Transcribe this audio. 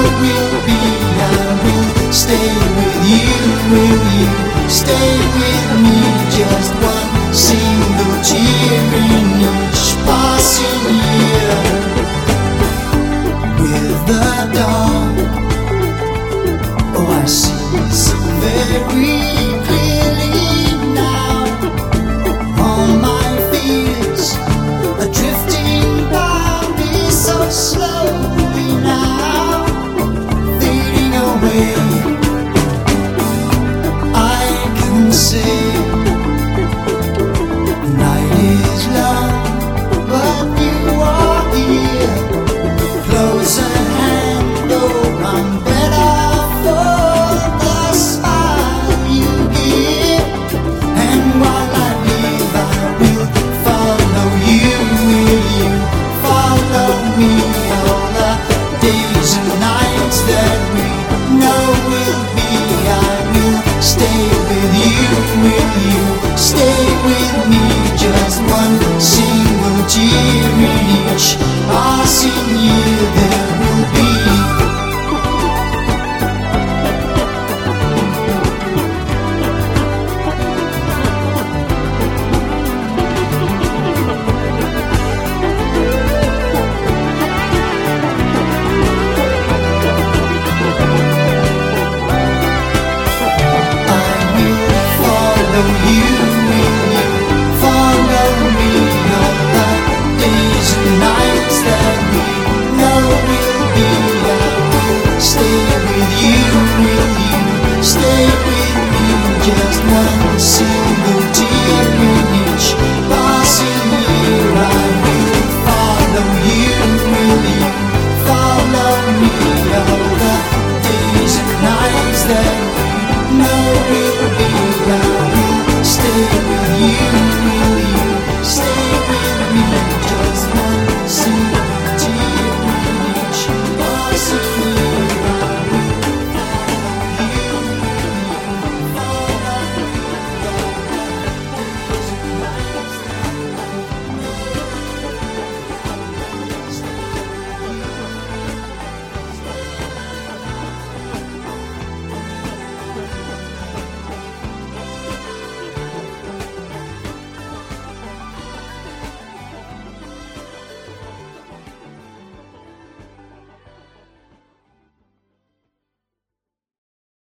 will be. I will stay with you. Will you stay with me? Just one single tear in each passing year. With the dawn, oh, I see so very clearly now. All my fears are drifting by me so slowly now, fading away. I can say the night is long, but you are here, close at hand. Oh, I'm better for the smile you give, and while I live, I will follow you. Will you follow me? All the days and nights that we know will be, I will stay with you. Will you stay with me? Just one single tear in each passing year there will be. Just one single tear in each passing year. I will follow you. Will you follow me? All the days and nights that we know will be, I will stay with you.